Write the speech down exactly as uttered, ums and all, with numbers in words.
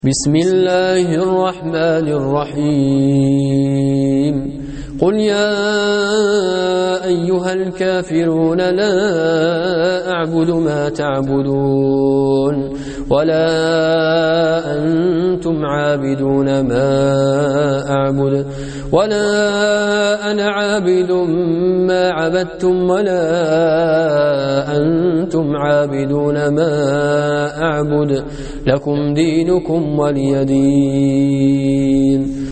بسم الله الرحمن الرحيم قل يا أيها الكافرون لا أعبد ما تعبدون ولا أنتم عابدون ما أعبد ولا أنا عابد ما عبدتم ولا أنتم عابدون ما أعبد لكم دينكم ولي دين.